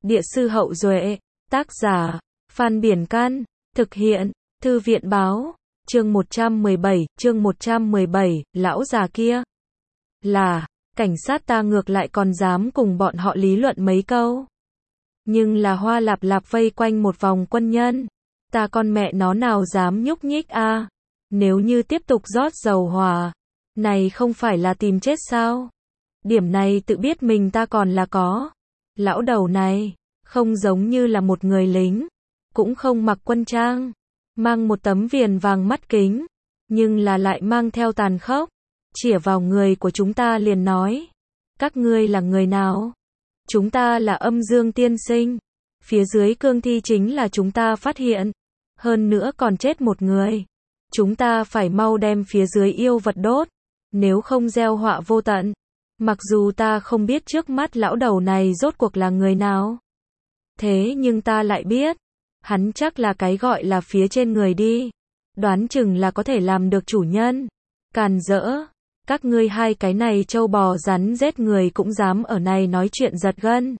Địa sư Hậu Duệ, tác giả, Phan Biển Can, thực hiện, Thư viện Báo, chương 117, lão già kia. Là, cảnh sát ta ngược lại còn dám cùng bọn họ lý luận mấy câu. Nhưng là Hoa Lạp Lạp vây quanh một vòng quân nhân. Ta con mẹ nó nào dám nhúc nhích a? Nếu như tiếp tục rót dầu hỏa, này không phải là tìm chết sao? Điểm này tự biết mình ta còn là có. Lão đầu này, không giống như là một người lính, cũng không mặc quân trang, mang một tấm viền vàng mắt kính, nhưng là lại mang theo tàn khốc, chĩa vào người của chúng ta liền nói, các ngươi là người nào? Chúng ta là Âm Dương tiên sinh, phía dưới cương thi chính là chúng ta phát hiện, hơn nữa còn chết một người. Chúng ta phải mau đem phía dưới yêu vật đốt, nếu không gieo họa vô tận. Mặc dù ta không biết trước mắt lão đầu này rốt cuộc là người nào, thế nhưng ta lại biết, hắn chắc là cái gọi là phía trên người đi, đoán chừng là có thể làm được chủ nhân. Càn rỡ, các ngươi hai cái này trâu bò rắn rết người cũng dám ở này nói chuyện giật gân.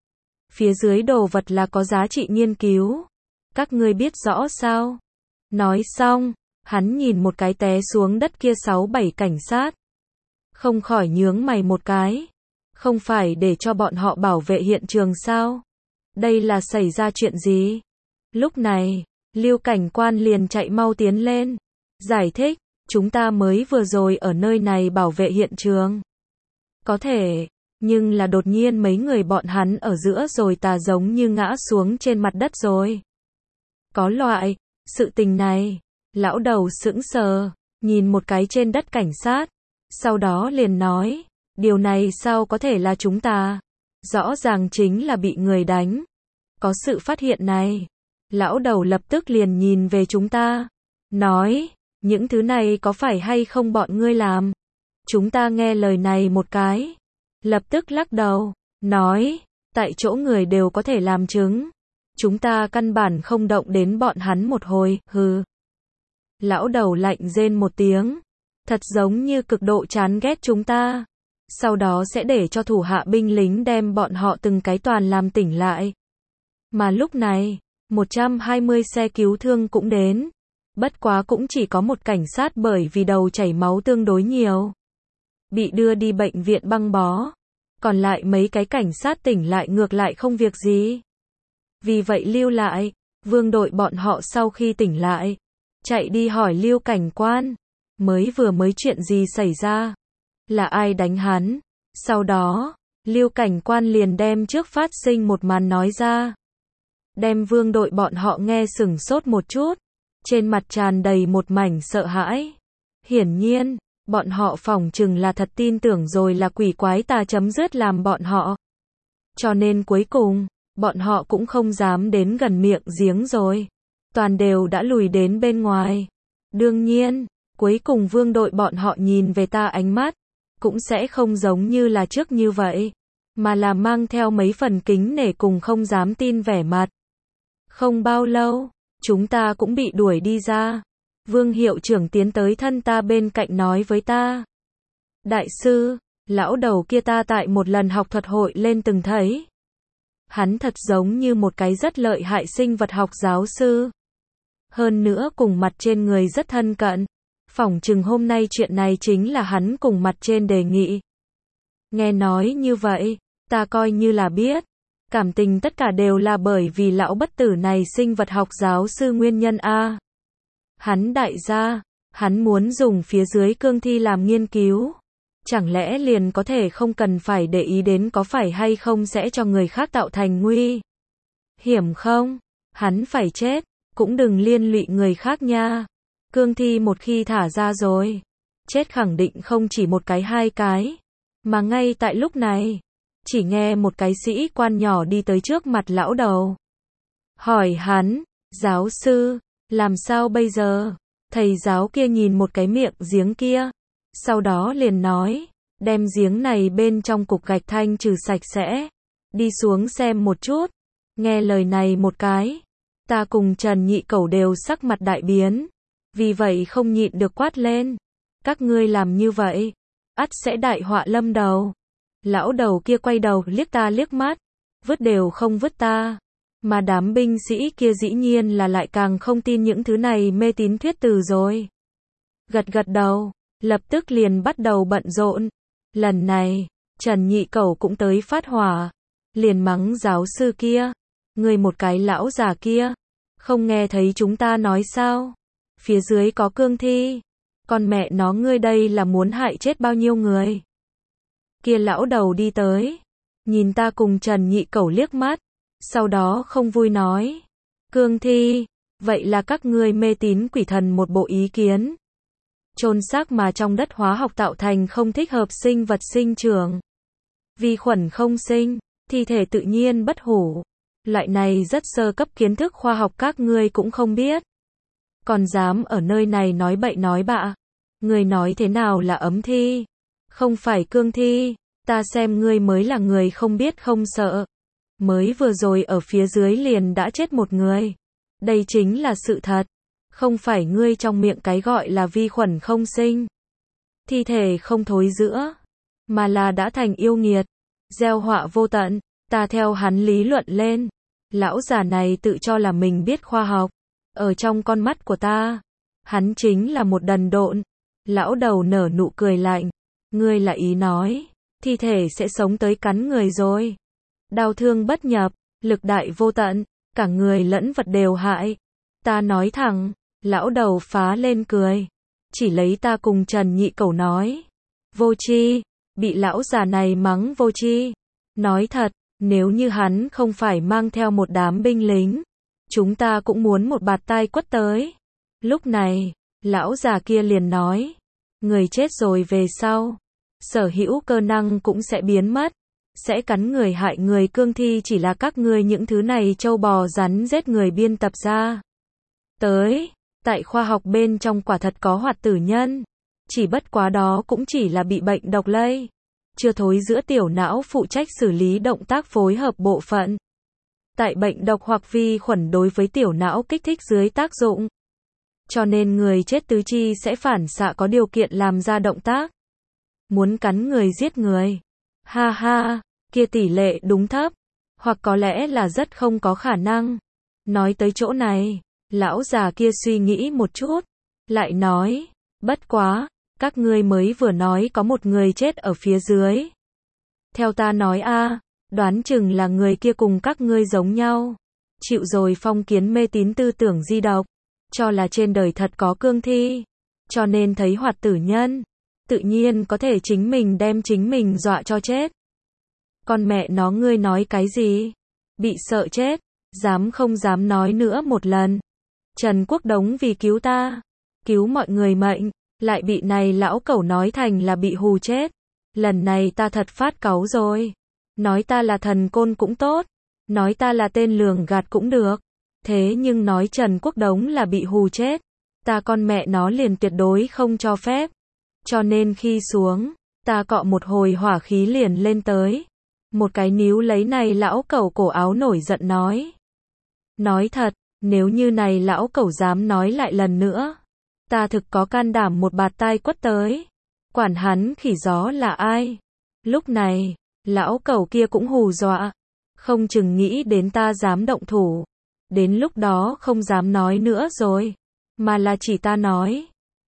Phía dưới đồ vật là có giá trị nghiên cứu, các ngươi biết rõ sao? Nói xong, hắn nhìn một cái té xuống đất kia 6-7 cảnh sát, không khỏi nhướng mày một cái. Không phải để cho bọn họ bảo vệ hiện trường sao? Đây là xảy ra chuyện gì? Lúc này, Lưu cảnh quan liền chạy mau tiến lên, giải thích, chúng ta mới vừa rồi ở nơi này bảo vệ hiện trường. Có thể, nhưng là đột nhiên mấy người bọn hắn ở giữa rồi ta giống như ngã xuống trên mặt đất rồi. Có loại, sự tình này, lão đầu sững sờ, nhìn một cái trên đất cảnh sát, sau đó liền nói, điều này sao có thể là chúng ta? Rõ ràng chính là bị người đánh. Có sự phát hiện này, lão đầu lập tức liền nhìn về chúng ta, nói, những thứ này có phải hay không bọn ngươi làm? Chúng ta nghe lời này một cái, lập tức lắc đầu, nói, tại chỗ người đều có thể làm chứng. Chúng ta căn bản không động đến bọn hắn một hồi, hừ. Lão đầu lạnh rên một tiếng, thật giống như cực độ chán ghét chúng ta. Sau đó sẽ để cho thủ hạ binh lính đem bọn họ từng cái toàn làm tỉnh lại. Mà lúc này, 120 xe cứu thương cũng đến. Bất quá cũng chỉ có một cảnh sát bởi vì đầu chảy máu tương đối nhiều, bị đưa đi bệnh viện băng bó. Còn lại mấy cái cảnh sát tỉnh lại ngược lại không việc gì. Vì vậy lưu lại, vương đội bọn họ sau khi tỉnh lại, chạy đi hỏi Lưu cảnh quan, mới chuyện gì xảy ra? Là ai đánh hắn? Sau đó, Lưu cảnh quan liền đem trước phát sinh một màn nói ra. Đem vương đội bọn họ nghe sửng sốt một chút, trên mặt tràn đầy một mảnh sợ hãi. Hiển nhiên, bọn họ phỏng chừng là thật tin tưởng rồi là quỷ quái tà chấm dứt làm bọn họ. Cho nên cuối cùng, bọn họ cũng không dám đến gần miệng giếng rồi. Toàn đều đã lùi đến bên ngoài. Đương nhiên, cuối cùng vương đội bọn họ nhìn về ta ánh mắt, cũng sẽ không giống như là trước như vậy, mà là mang theo mấy phần kính nể cùng không dám tin vẻ mặt. Không bao lâu, chúng ta cũng bị đuổi đi ra. Vương hiệu trưởng tiến tới thân ta bên cạnh nói với ta. Đại sư, lão đầu kia ta tại một lần học thuật hội lên từng thấy. Hắn thật giống như một cái rất lợi hại sinh vật học giáo sư. Hơn nữa cùng mặt trên người rất thân cận. Phỏng chừng hôm nay chuyện này chính là hắn cùng mặt trên đề nghị. Nghe nói như vậy, ta coi như là biết. Cảm tình tất cả đều là bởi vì lão bất tử này sinh vật học giáo sư nguyên nhân a. Hắn đại gia, hắn muốn dùng phía dưới cương thi làm nghiên cứu. Chẳng lẽ liền có thể không cần phải để ý đến có phải hay không sẽ cho người khác tạo thành nguy hiểm không? Hắn phải chết, cũng đừng liên lụy người khác nha. Cương thi một khi thả ra rồi, chết khẳng định không chỉ một cái hai cái. Mà ngay tại lúc này, chỉ nghe một cái sĩ quan nhỏ đi tới trước mặt lão đầu. Hỏi hắn, giáo sư, làm sao bây giờ? Thầy giáo kia nhìn một cái miệng giếng kia, sau đó liền nói, đem giếng này bên trong cục gạch thanh trừ sạch sẽ, đi xuống xem một chút. Nghe lời này một cái, ta cùng Trần Nhị Cẩu đều sắc mặt đại biến, vì vậy không nhịn được quát lên, các ngươi làm như vậy, ắt sẽ đại họa lâm đầu. Lão đầu kia quay đầu liếc ta liếc mắt, vứt đều không vứt ta. Mà đám binh sĩ kia dĩ nhiên là lại càng không tin những thứ này mê tín thuyết từ rồi. Gật gật đầu, lập tức liền bắt đầu bận rộn. Lần này, Trần Nhị Cẩu cũng tới phát hỏa, liền mắng giáo sư kia, ngươi một cái lão già kia, không nghe thấy chúng ta nói sao? Phía dưới có cương thi, con mẹ nó ngươi đây là muốn hại chết bao nhiêu người? Kia lão đầu đi tới, nhìn ta cùng Trần Nhị Cẩu liếc mắt, sau đó không vui nói, cương thi, vậy là các ngươi mê tín quỷ thần một bộ ý kiến. Chôn xác mà trong đất hóa học tạo thành không thích hợp sinh vật sinh trưởng. Vi khuẩn không sinh, thi thể tự nhiên bất hủ. Loại này rất sơ cấp kiến thức khoa học các ngươi cũng không biết. Còn dám ở nơi này nói bậy nói bạ. Ngươi nói thế nào là ấm thi? Không phải cương thi, ta xem ngươi mới là người không biết không sợ. Mới vừa rồi ở phía dưới liền đã chết một người. Đây chính là sự thật. Không phải ngươi trong miệng cái gọi là vi khuẩn không sinh. Thi thể không thối rữa. Mà là đã thành yêu nghiệt. Gieo họa vô tận. Ta theo hắn lý luận lên. Lão già này tự cho là mình biết khoa học. Ở trong con mắt của ta, hắn chính là một đần độn. Lão đầu nở nụ cười lạnh. Ngươi là ý nói, thi thể sẽ sống tới cắn người rồi. Đau thương bất nhập, lực đại vô tận, cả người lẫn vật đều hại. Ta nói thẳng, lão đầu phá lên cười. Chỉ lấy ta cùng Trần Nhị Cẩu nói. Vô tri, bị lão già này mắng vô tri. Nói thật, nếu như hắn không phải mang theo một đám binh lính, chúng ta cũng muốn một bạt tai quất tới. Lúc này, lão già kia liền nói, người chết rồi về sau, sở hữu cơ năng cũng sẽ biến mất, sẽ cắn người hại người cương thi chỉ là các ngươi những thứ này trâu bò rắn giết người biên tập ra. Tới, tại khoa học bên trong quả thật có hoạt tử nhân, chỉ bất quá đó cũng chỉ là bị bệnh độc lây. Chưa thối giữa tiểu não phụ trách xử lý động tác phối hợp bộ phận. Tại bệnh độc hoặc vi khuẩn đối với tiểu não kích thích dưới tác dụng. Cho nên người chết tứ chi sẽ phản xạ có điều kiện làm ra động tác. Muốn cắn người giết người. Ha ha, kia tỷ lệ đúng thấp. Hoặc có lẽ là rất không có khả năng. Nói tới chỗ này, lão già kia suy nghĩ một chút. Lại nói, bất quá. Các ngươi mới vừa nói có một người chết ở phía dưới. Theo ta nói đoán chừng là người kia cùng các ngươi giống nhau. Chịu rồi phong kiến mê tín tư tưởng di độc. Cho là trên đời thật có cương thi. Cho nên thấy hoạt tử nhân. Tự nhiên có thể chính mình đem chính mình dọa cho chết. Con mẹ nó ngươi nói cái gì? Bị sợ chết. Dám không dám nói nữa một lần. Trần Quốc Đống vì cứu ta. Cứu mọi người mệnh. Lại bị này lão cẩu nói thành là bị hù chết. Lần này ta thật phát cáu rồi. Nói ta là thần côn cũng tốt. Nói ta là tên lường gạt cũng được. Thế nhưng nói Trần Quốc Đống là bị hù chết. Ta con mẹ nó liền tuyệt đối không cho phép. Cho nên khi xuống, ta cọ một hồi hỏa khí liền lên tới. Một cái níu lấy này lão cẩu cổ áo nổi giận nói. Nói thật, nếu như này lão cẩu dám nói lại lần nữa. Ta thực có can đảm một bạt tai quất tới. Quản hắn khỉ gió là ai. Lúc này, lão cẩu kia cũng hù dọa. Không chừng nghĩ đến ta dám động thủ. Đến lúc đó không dám nói nữa rồi. Mà là chỉ ta nói.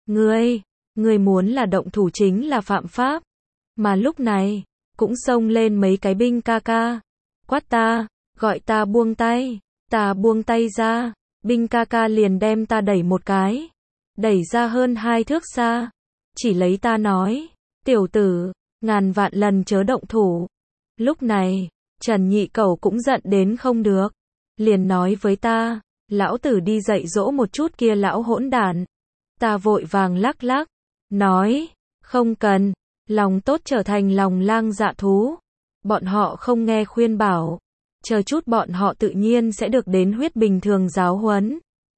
Ngươi muốn là động thủ chính là phạm pháp. Mà lúc này, cũng xông lên mấy cái binh ca ca. Quát ta, gọi ta buông tay. Ta buông tay ra. Binh ca ca liền đem ta đẩy một cái. Đẩy ra hơn 2 thước xa. Chỉ lấy ta nói. Tiểu tử, ngàn vạn lần chớ động thủ. Lúc này, Trần Nhị Cẩu cũng giận đến không được. Liền nói với ta. Lão tử đi dạy dỗ một chút kia lão hỗn đản. Ta vội vàng lắc lắc. Nói. Không cần. Lòng tốt trở thành lòng lang dạ thú. Bọn họ không nghe khuyên bảo. Chờ chút bọn họ tự nhiên sẽ được đến huyết bình thường giáo huấn.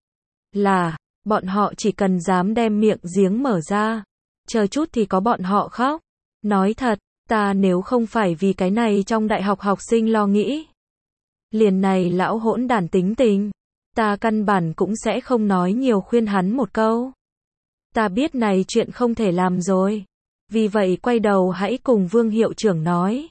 Là. Bọn họ chỉ cần dám đem miệng giếng mở ra. Chờ chút thì có bọn họ khóc. Nói thật, ta nếu không phải vì cái này trong đại học học sinh lo nghĩ. Liền này lão hỗn đản tính tình. Ta căn bản cũng sẽ không nói nhiều khuyên hắn một câu. Ta biết này chuyện không thể làm rồi. Vì vậy quay đầu hãy cùng Vương hiệu trưởng nói.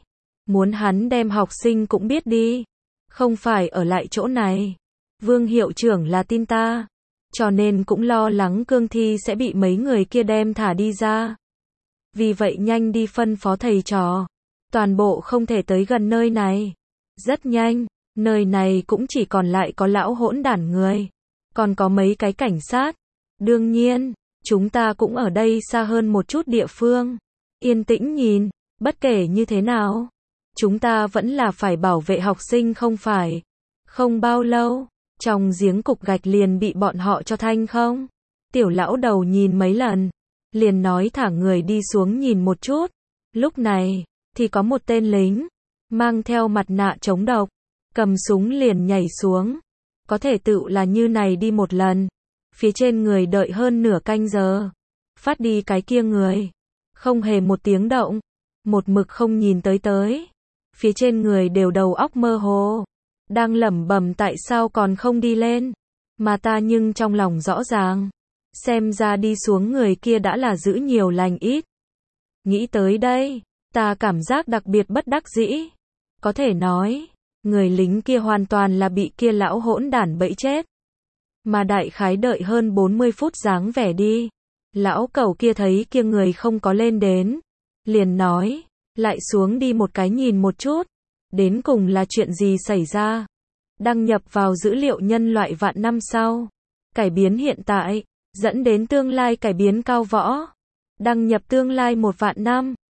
Muốn hắn đem học sinh cũng biết đi. Không phải ở lại chỗ này. Vương hiệu trưởng là tin ta. Cho nên cũng lo lắng cương thi sẽ bị mấy người kia đem thả đi ra. Vì vậy nhanh đi phân phó thầy trò. Toàn bộ không thể tới gần nơi này. Rất nhanh, nơi này cũng chỉ còn lại có lão hỗn đản người. Còn có mấy cái cảnh sát. Đương nhiên, chúng ta cũng ở đây xa hơn một chút địa phương. Yên tĩnh nhìn, bất kể như thế nào. Chúng ta vẫn là phải bảo vệ học sinh không phải. Không bao lâu, trong giếng cục gạch liền bị bọn họ cho thanh không. Tiểu lão đầu nhìn mấy lần, liền nói thả người đi xuống nhìn một chút. Lúc này, thì có một tên lính, mang theo mặt nạ chống độc, cầm súng liền nhảy xuống. Có thể tự là như này đi một lần. Phía trên người đợi hơn nửa canh giờ. Phát đi cái kia người. Không hề một tiếng động. Một mực không nhìn tới. Phía trên người đều đầu óc mơ hồ. Đang lẩm bẩm tại sao còn không đi lên. Mà ta nhưng trong lòng rõ ràng. Xem ra đi xuống người kia đã là giữ nhiều lành ít. Nghĩ tới đây, ta cảm giác đặc biệt bất đắc dĩ. Có thể nói, người lính kia hoàn toàn là bị kia lão hỗn đản bẫy chết. Mà đại khái đợi hơn 40 phút dáng vẻ đi. Lão cẩu kia thấy kia người không có lên đến. Liền nói, lại xuống đi một cái nhìn một chút. Đến cùng là chuyện gì xảy ra? Đăng nhập vào dữ liệu nhân loại vạn năm sau. Cải biến hiện tại, dẫn đến tương lai cải biến cao võ. Đăng nhập tương lai 1 vạn năm.